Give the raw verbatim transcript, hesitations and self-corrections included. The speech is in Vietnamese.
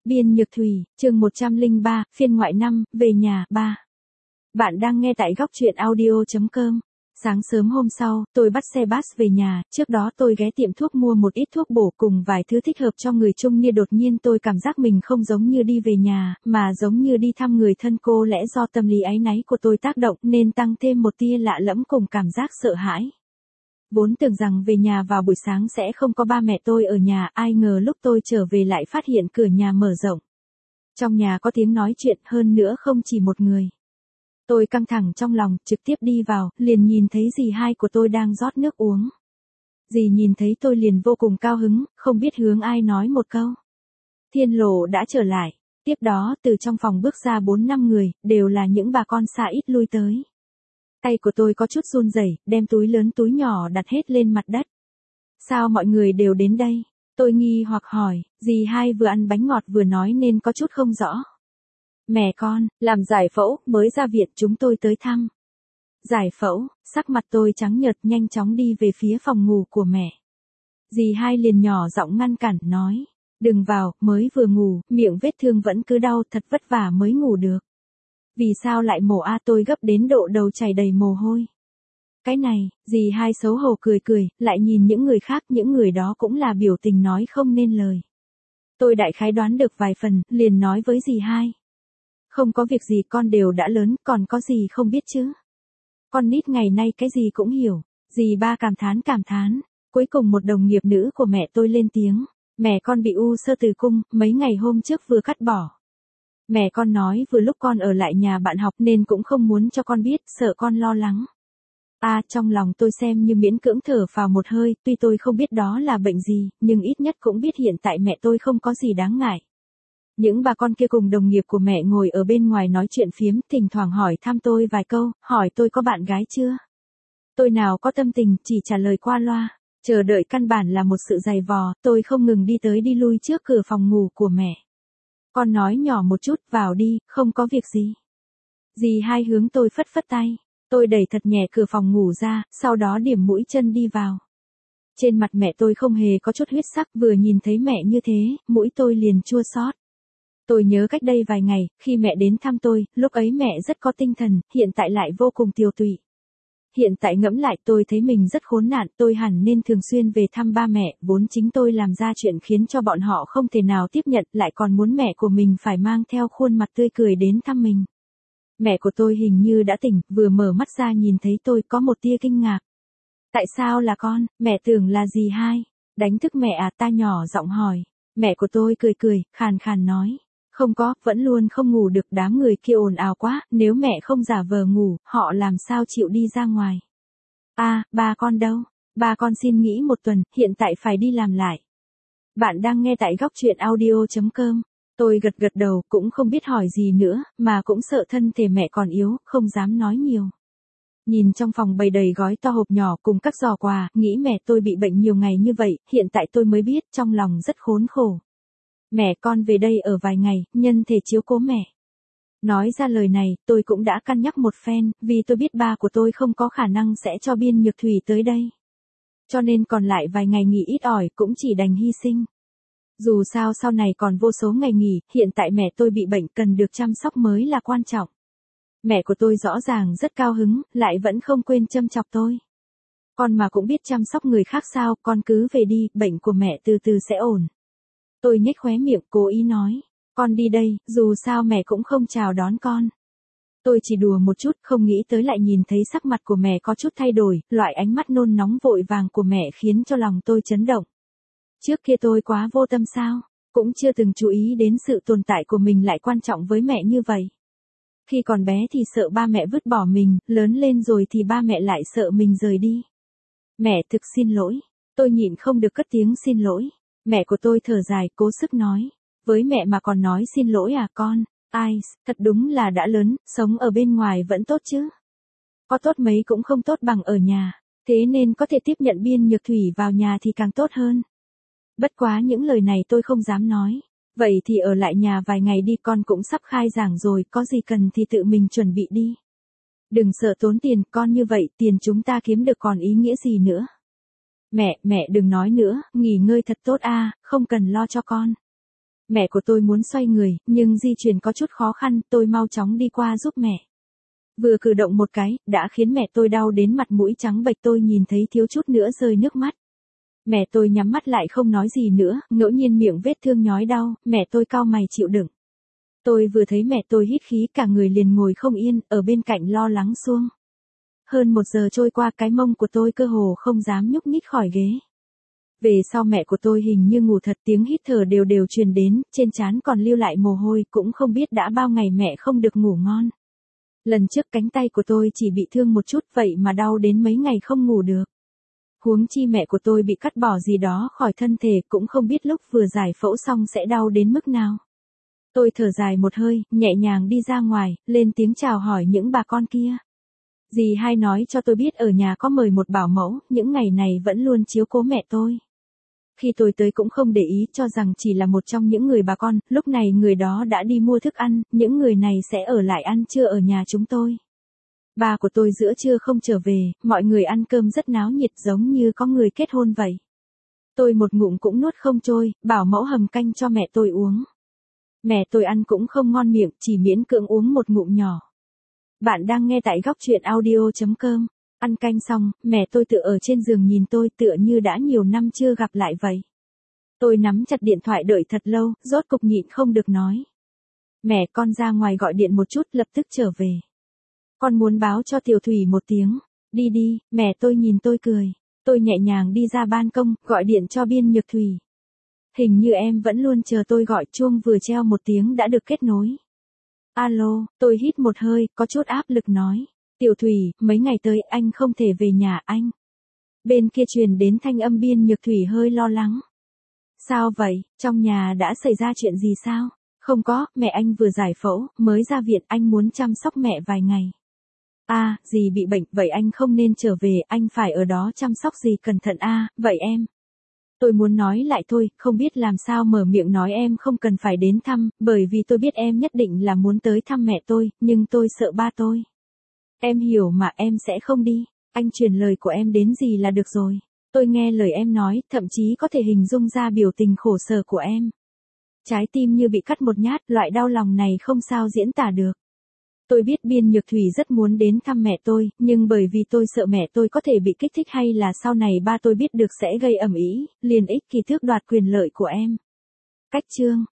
Biên Nhược Thủy, chương một trăm lẻ ba, phiên ngoại năm, về nhà, ba. Bạn đang nghe tại góc truyện audio chấm com. Sáng sớm hôm sau, tôi bắt xe bus về nhà, trước đó tôi ghé tiệm thuốc mua một ít thuốc bổ cùng vài thứ thích hợp cho người trung niên. Đột nhiên tôi cảm giác mình không giống như đi về nhà, mà giống như đi thăm người thân. Có lẽ do tâm lý áy náy của tôi tác động nên tăng thêm một tia lạ lẫm cùng cảm giác sợ hãi. Vốn tưởng rằng về nhà vào buổi sáng sẽ không có ba mẹ tôi ở nhà, ai ngờ lúc tôi trở về lại phát hiện cửa nhà mở rộng. Trong nhà có tiếng nói chuyện, hơn nữa không chỉ một người. Tôi căng thẳng trong lòng, trực tiếp đi vào, liền nhìn thấy dì hai của tôi đang rót nước uống. Dì nhìn thấy tôi liền vô cùng cao hứng, không biết hướng ai nói một câu. Thiên Lộ đã trở lại. Tiếp đó từ trong phòng bước ra bốn năm người, đều là những bà con xa ít lui tới. Tay của tôi có chút run rẩy, đem túi lớn túi nhỏ đặt hết lên mặt đất. Sao mọi người đều đến đây? Tôi nghi hoặc hỏi, dì hai vừa ăn bánh ngọt vừa nói nên có chút không rõ. Mẹ con, làm giải phẫu, mới ra viện chúng tôi tới thăm. Giải phẫu, sắc mặt tôi trắng nhợt nhanh chóng đi về phía phòng ngủ của mẹ. Dì hai liền nhỏ giọng ngăn cản, nói, đừng vào, mới vừa ngủ, miệng vết thương vẫn cứ đau, thật vất vả mới ngủ được. Vì sao lại mổ a? Tôi gấp đến độ đầu chảy đầy mồ hôi. Cái này, dì hai xấu hổ cười cười, lại nhìn những người khác, những người đó cũng là biểu tình nói không nên lời. Tôi đại khái đoán được vài phần, liền nói với dì hai. Không có việc gì, con đều đã lớn, còn có gì không biết chứ. Con nít ngày nay cái gì cũng hiểu. Dì ba cảm thán cảm thán. Cuối cùng một đồng nghiệp nữ của mẹ tôi lên tiếng. Mẹ con bị u xơ tử cung, mấy ngày hôm trước vừa cắt bỏ. Mẹ con nói vừa lúc con ở lại nhà bạn học nên cũng không muốn cho con biết, sợ con lo lắng. À, trong lòng tôi xem như miễn cưỡng thở vào một hơi, tuy tôi không biết đó là bệnh gì, nhưng ít nhất cũng biết hiện tại mẹ tôi không có gì đáng ngại. Những bà con kia cùng đồng nghiệp của mẹ ngồi ở bên ngoài nói chuyện phiếm, thỉnh thoảng hỏi thăm tôi vài câu, hỏi tôi có bạn gái chưa. Tôi nào có tâm tình, chỉ trả lời qua loa. Chờ đợi căn bản là một sự dày vò, tôi không ngừng đi tới đi lui trước cửa phòng ngủ của mẹ. Con nói nhỏ một chút, vào đi, không có việc gì. Dì hai hướng tôi phất phất tay. Tôi đẩy thật nhẹ cửa phòng ngủ ra, sau đó điểm mũi chân đi vào. Trên mặt mẹ tôi không hề có chút huyết sắc, vừa nhìn thấy mẹ như thế, mũi tôi liền chua xót. Tôi nhớ cách đây vài ngày, khi mẹ đến thăm tôi, lúc ấy mẹ rất có tinh thần, hiện tại lại vô cùng tiều tụy. Hiện tại ngẫm lại tôi thấy mình rất khốn nạn, tôi hẳn nên thường xuyên về thăm ba mẹ, vốn chính tôi làm ra chuyện khiến cho bọn họ không thể nào tiếp nhận, lại còn muốn mẹ của mình phải mang theo khuôn mặt tươi cười đến thăm mình. Mẹ của tôi hình như đã tỉnh, vừa mở mắt ra nhìn thấy tôi có một tia kinh ngạc. Tại sao là con, mẹ tưởng là dì hai, đánh thức mẹ à? Ta nhỏ giọng hỏi. Mẹ của tôi cười cười, khàn khàn nói. Không có, vẫn luôn không ngủ được, đám người kia ồn ào quá, nếu mẹ không giả vờ ngủ, họ làm sao chịu đi ra ngoài. À, ba con đâu? Ba con xin nghỉ một tuần, hiện tại phải đi làm lại. Bạn đang nghe tại góc truyện audio chấm com. Tôi gật gật đầu, cũng không biết hỏi gì nữa, mà cũng sợ thân thể mẹ còn yếu, không dám nói nhiều. Nhìn trong phòng bày đầy gói to hộp nhỏ cùng các giỏ quà, nghĩ mẹ tôi bị bệnh nhiều ngày như vậy, hiện tại tôi mới biết, trong lòng rất khốn khổ. Mẹ con về đây ở vài ngày, nhân thể chiếu cố mẹ. Nói ra lời này, tôi cũng đã cân nhắc một phen, vì tôi biết ba của tôi không có khả năng sẽ cho Biên Nhược Thủy tới đây. Cho nên còn lại vài ngày nghỉ ít ỏi cũng chỉ đành hy sinh. Dù sao sau này còn vô số ngày nghỉ, hiện tại mẹ tôi bị bệnh cần được chăm sóc mới là quan trọng. Mẹ của tôi rõ ràng rất cao hứng, lại vẫn không quên châm chọc tôi. Con mà cũng biết chăm sóc người khác sao, con cứ về đi, bệnh của mẹ từ từ sẽ ổn. Tôi nhếch khóe miệng, cố ý nói, con đi đây, dù sao mẹ cũng không chào đón con. Tôi chỉ đùa một chút, không nghĩ tới lại nhìn thấy sắc mặt của mẹ có chút thay đổi, loại ánh mắt nôn nóng vội vàng của mẹ khiến cho lòng tôi chấn động. Trước kia tôi quá vô tâm sao, cũng chưa từng chú ý đến sự tồn tại của mình lại quan trọng với mẹ như vậy. Khi còn bé thì sợ ba mẹ vứt bỏ mình, lớn lên rồi thì ba mẹ lại sợ mình rời đi. Mẹ thực xin lỗi, tôi nhịn không được cất tiếng xin lỗi. Mẹ của tôi thở dài, cố sức nói, với mẹ mà còn nói xin lỗi à con, ai, thật đúng là đã lớn, sống ở bên ngoài vẫn tốt chứ. Có tốt mấy cũng không tốt bằng ở nhà, thế nên có thể tiếp nhận Biên Nhược Thủy vào nhà thì càng tốt hơn. Bất quá những lời này tôi không dám nói, vậy thì ở lại nhà vài ngày đi, con cũng sắp khai giảng rồi, có gì cần thì tự mình chuẩn bị đi. Đừng sợ tốn tiền, con như vậy tiền chúng ta kiếm được còn ý nghĩa gì nữa. Mẹ, mẹ đừng nói nữa, nghỉ ngơi thật tốt a, không cần lo cho con. Mẹ của tôi muốn xoay người, nhưng di chuyển có chút khó khăn, tôi mau chóng đi qua giúp mẹ. Vừa cử động một cái, đã khiến mẹ tôi đau đến mặt mũi trắng bệch, tôi nhìn thấy thiếu chút nữa rơi nước mắt. Mẹ tôi nhắm mắt lại không nói gì nữa, ngẫu nhiên miệng vết thương nhói đau, mẹ tôi cau mày chịu đựng. Tôi vừa thấy mẹ tôi hít khí cả người liền ngồi không yên, ở bên cạnh lo lắng xuông. Hơn một giờ trôi qua, cái mông của tôi cơ hồ không dám nhúc nhích khỏi ghế. Về sau mẹ của tôi hình như ngủ thật, tiếng hít thở đều đều truyền đến, trên trán còn lưu lại mồ hôi, cũng không biết đã bao ngày mẹ không được ngủ ngon. Lần trước cánh tay của tôi chỉ bị thương một chút vậy mà đau đến mấy ngày không ngủ được. Huống chi mẹ của tôi bị cắt bỏ gì đó khỏi thân thể, cũng không biết lúc vừa giải phẫu xong sẽ đau đến mức nào. Tôi thở dài một hơi, nhẹ nhàng đi ra ngoài, lên tiếng chào hỏi những bà con kia. Dì hai nói cho tôi biết ở nhà có mời một bảo mẫu, những ngày này vẫn luôn chiếu cố mẹ tôi. Khi tôi tới cũng không để ý, cho rằng chỉ là một trong những người bà con, lúc này người đó đã đi mua thức ăn, những người này sẽ ở lại ăn trưa ở nhà chúng tôi. Ba của tôi giữa trưa không trở về, mọi người ăn cơm rất náo nhiệt giống như có người kết hôn vậy. Tôi một ngụm cũng nuốt không trôi, bảo mẫu hầm canh cho mẹ tôi uống. Mẹ tôi ăn cũng không ngon miệng, chỉ miễn cưỡng uống một ngụm nhỏ. Bạn đang nghe tại góc truyện audio chấm com. Ăn canh xong, mẹ tôi tựa ở trên giường nhìn tôi tựa như đã nhiều năm chưa gặp lại vậy. Tôi nắm chặt điện thoại đợi thật lâu, rốt cục nhịn không được nói. Mẹ, con ra ngoài gọi điện một chút, lập tức trở về. Con muốn báo cho Tiểu Thủy một tiếng. Đi đi, mẹ tôi nhìn tôi cười. Tôi nhẹ nhàng đi ra ban công, gọi điện cho Biên Nhược Thủy. Hình như em vẫn luôn chờ tôi gọi, chuông vừa treo một tiếng đã được kết nối. Alo, tôi hít một hơi, có chút áp lực nói. Tiểu Thủy, mấy ngày tới anh không thể về nhà anh. Bên kia truyền đến thanh âm Biên Nhược Thủy hơi lo lắng. Sao vậy, trong nhà đã xảy ra chuyện gì sao? Không có, mẹ anh vừa giải phẫu, mới ra viện, anh muốn chăm sóc mẹ vài ngày. À, dì bị bệnh, vậy anh không nên trở về, anh phải ở đó chăm sóc dì cẩn thận a. À, vậy em. Tôi muốn nói lại thôi, không biết làm sao mở miệng nói em không cần phải đến thăm, bởi vì tôi biết em nhất định là muốn tới thăm mẹ tôi, nhưng tôi sợ ba tôi. Em hiểu mà, em sẽ không đi, anh truyền lời của em đến dì là được rồi. Tôi nghe lời em nói, thậm chí có thể hình dung ra biểu tình khổ sở của em. Trái tim như bị cắt một nhát, loại đau lòng này không sao diễn tả được. Tôi biết Biên Nhược Thủy rất muốn đến thăm mẹ tôi, nhưng bởi vì tôi sợ mẹ tôi có thể bị kích thích hay là sau này ba tôi biết được sẽ gây ầm ĩ, liền ích kỷ tước đoạt quyền lợi của em. Cách chương